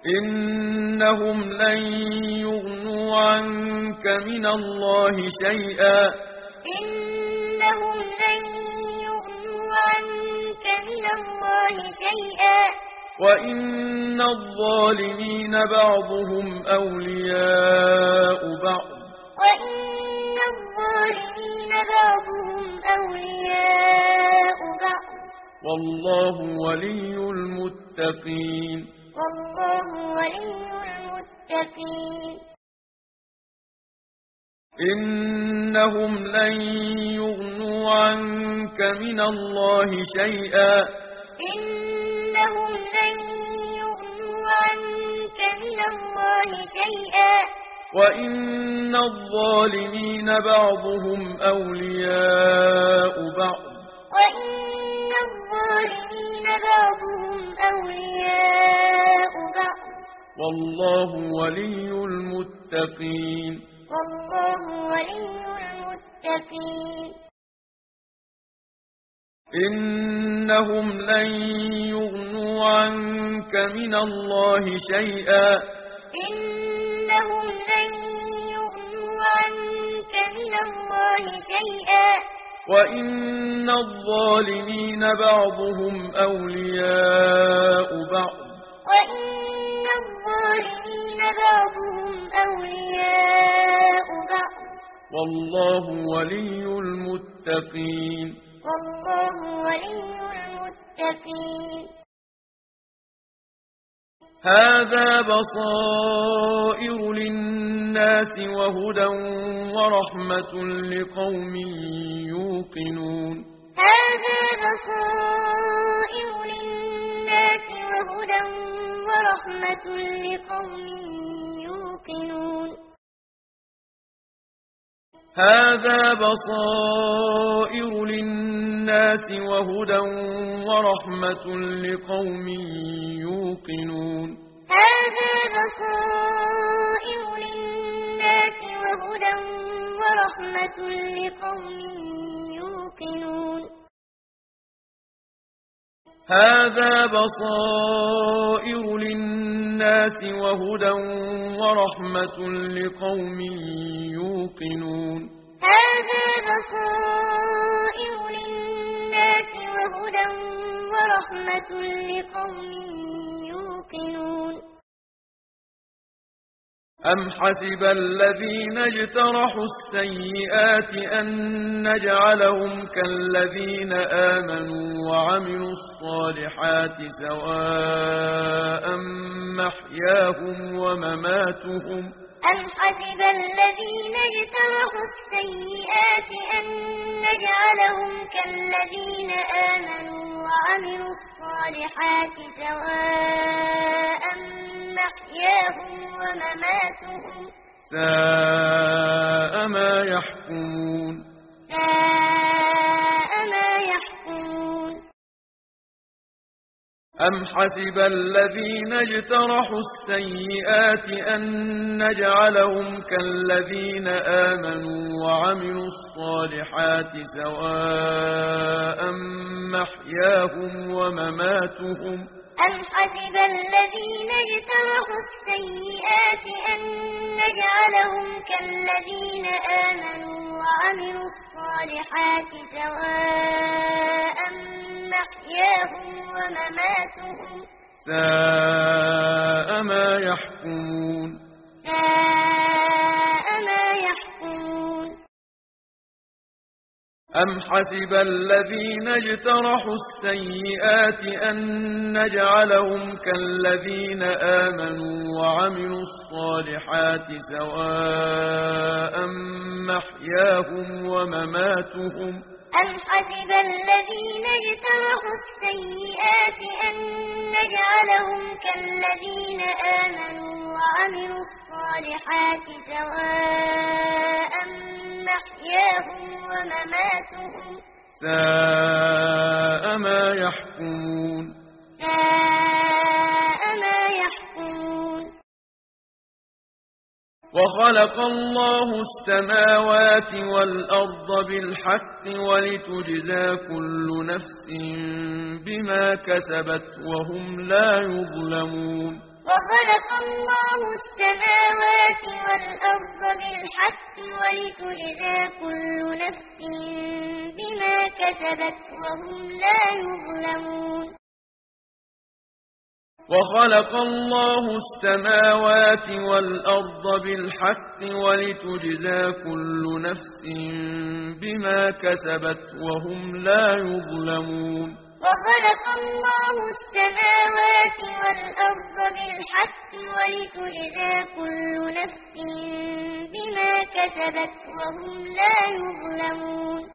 إنهم لن يغنوا عنك من الله شيئا إنهم لن يغنوا عنك من الله شيئا وإن الظالمين بعضهم أولياء بعض وإن الظالمين بعضهم أولياء بعض والله ولي المتقين والله ولي المتقين إنهم لن يغنوا عنك من الله شيئا إنهم لن يغنوا عنك من الله شيئا وإن الظالمين بعضهم أولياء بعض وإن الظالمين بعضهم أولياء بعض والله ولي المتقين والله ولي المتقين إنهم لن يغنوا عنك من الله شيئا إنهم لن يغنوا عنك من الله شيئا وإن الظالمين بعضهم أولياء بعض وإن الظالمين بعضهم أولياء بعض والله ولي المتقين والله ولي المتقين هذا بصائر للناس وهدى ورحمة لقوم يوقنون هذا بصائر للناس وهدى ورحمة لقوم يوقنون هذا بصائر للناس وهدى ورحمة لقوم يوقنون هذا بصائر للناس وهدى ورحمة لقوم يوقنون هذا بصائر للناس وهدى ورحمة لقوم يوقنون هذا بصائر للناس وهدى ورحمة لقوم يوقنون أم حسب الذين اجترحوا السيئات أن نجعلهم كالذين آمنوا وعملوا الصالحات سواء محياهم ومماتهم أم حسب الذين اجترحوا السيئات أن نجعلهم كالذين آمنوا وعملوا الصالحات سواء محياهم ومماتهم ساء ما يحكمون ساء ما يحكمون أم حسب الذين اجترحوا السيئات أن نجعلهم كالذين آمنوا وعملوا الصالحات سواء محياهم ومماتهم أم حسب الذين اجترحوا السيئات أن نجعلهم كالذين آمنوا وعملوا الصالحات سواء محياهم ومماتهم ساء ما يحكمون ساء ما يحكمون أم حسب الذين اجترحوا السيئات أن نجعلهم كالذين آمنوا وعملوا الصالحات سواء محياهم ومماتهم أم حسب الذين اجترحوا السيئات أن نجعلهم كالذين آمنوا وعملوا الصالحات سواء محياهم ومماتهم ساء ما يحكمون ساء ما يحكمون وخلق الله السماوات والأرض بالحق ولتجزى كل نفس بما كسبت وهم لا يظلمون وخلق الله السماوات والأرض بالحق ولتجزى كل نفس بما كسبت وهم لا يظلمون وخلق الله السماوات والأرض بالحق ولتجزى كل نفس بما كسبت وهم لا يظلمون وخلق الله السماوات والأرض بالحق ولتجزى كل نفس بما كسبت وهم لا يظلمون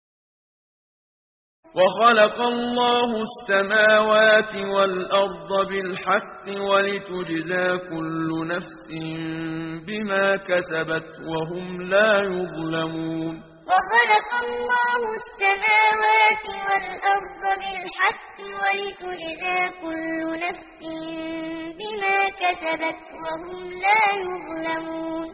وخلق الله السماوات والأرض بالحق ولتجزى كل نفس بما كسبت وهم لا يظلمون وخلق الله السماوات والأرض بالحق ولتجزى كل نفس بما كسبت وهم لا يظلمون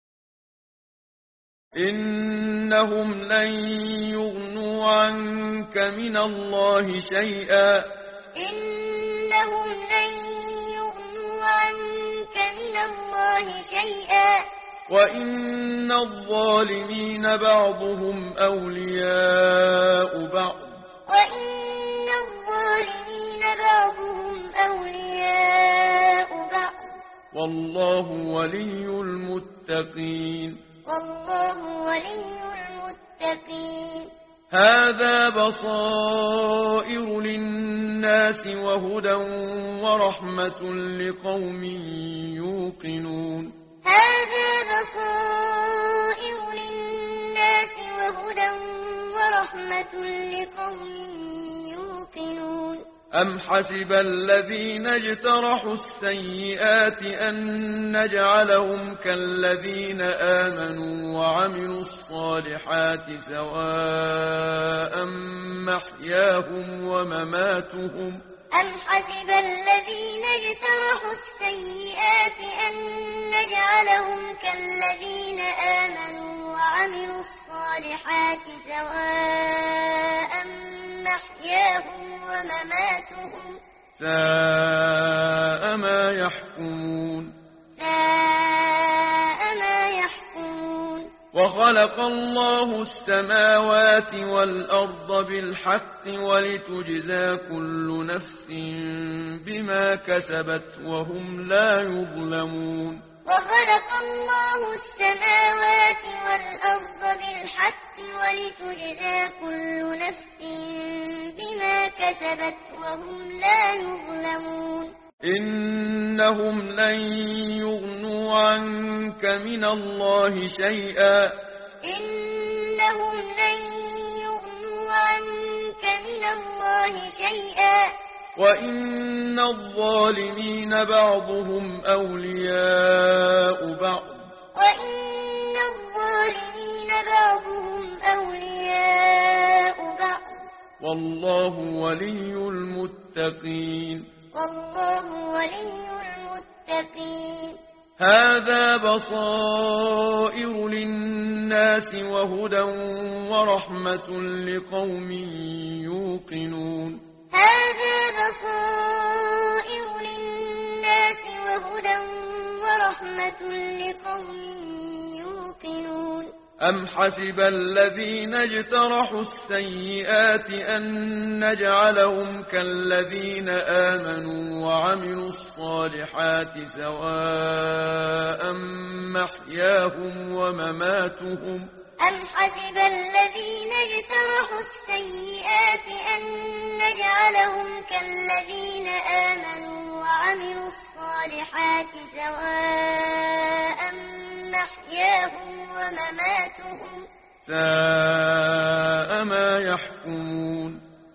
إنهم لن يغنوا عنك من الله شيئا إنهم لن يغنوا عنك من الله شيئا وإن الظالمين بعضهم أولياء بعض وإن الظالمين بعضهم أولياء بعض والله ولي المتقين والله ولي المتقين هذا بصائر للناس وهدى ورحمة لقوم يوقنون هذا بصائر للناس وهدى ورحمة لقوم يوقنون أم حسب الذين اجترحوا السيئات أن نجعلهم كالذين آمنوا وعملوا الصالحات سواء محياهم ومماتهم أم حسب الذين اجترحوا السيئات أن نجعلهم كالذين آمنوا وعملوا الصالحات سواء محياهم ومماتهم ساء ما يحكمون ساء ما يحكمون وخلق الله السماوات والأرض بالحق ولتجزى كل نفس بما كسبت وهم لا يظلمون وخلق الله السماوات والأرض بالحق ولتجزى كل نفس بما كسبت وهم لا يظلمون إنهم لن يغنوا عنك من الله شيئا إنهم لن يغنوا عنك من الله شيئا وإن الظالمين بعضهم أولياء بعض وإن الظالمين بعضهم أولياء بعض والله ولي المتقين والله ولي المتقين هذا بصائر للناس وهدى ورحمة لقوم يوقنون هذا بصائر للناس وهدى ورحمة لقوم يوقنون أم حسب الذين اجترحوا السيئات أن نجعلهم كالذين آمنوا وعملوا الصالحات سواء محياهم ومماتهم أم حسب الذين اجترحوا السيئات أن نجعلهم كالذين آمنوا وعملوا الصالحات سواء محياهم ومماتهم ساء ما يحكمون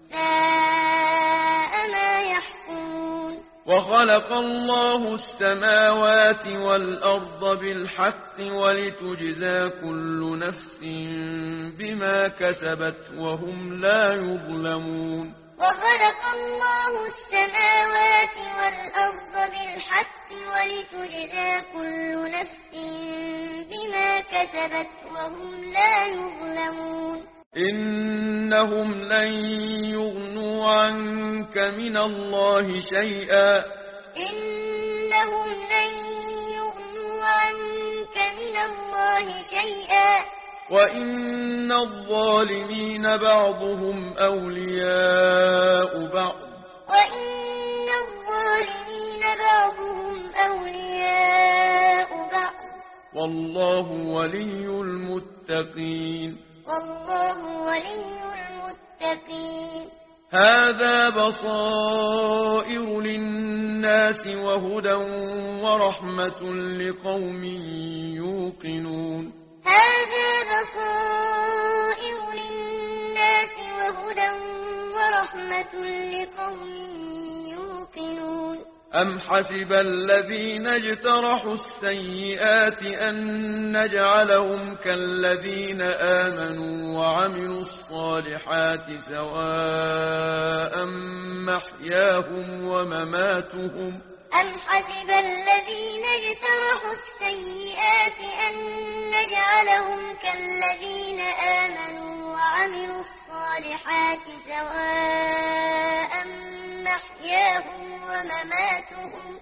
ساء ما يحكمون وخلق الله السماوات والأرض بالحق ولتجزى كل نفس بما كسبت وهم لا يظلمون وخلق الله السماوات والأرض بالحق ولتجزى كل نفس بما كسبت وهم لا يظلمون إنهم لن يغنوا عنك من الله شيئا إنهم إنهم لن يغنوا عنك من الله شيئا وإن الظالمين بعضهم أولياء بعض وإن الظالمين بعضهم أولياء بعض والله ولي المتقين والله ولي المتقين هذا بصائر للناس وهدى ورحمة لقوم يوقنون هذا بصائر للناس وهدى ورحمة لقوم يوقنون أم حسب الذين اجترحوا السيئات أن نجعلهم كالذين آمنوا وعملوا الصالحات سواء محياهم ومماتهم أم حسب الذين اجترحوا السيئات أن نجعلهم كالذين آمنوا وعملوا الصالحات سواء محياهم ومماتهم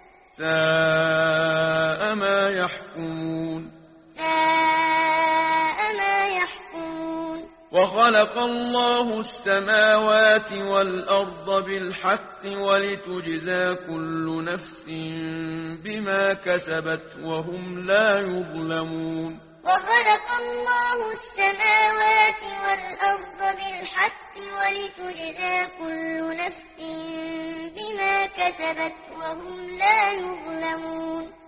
ساء ما يحكمون ساء ما يحكمون وخلق الله السماوات والأرض بالحق ولتجزى كل نفس بما كسبت وهم لا يظلمون وخلق الله السماوات والأرض بالحق ولتجزى كل نفس بما كسبت وهم لا يظلمون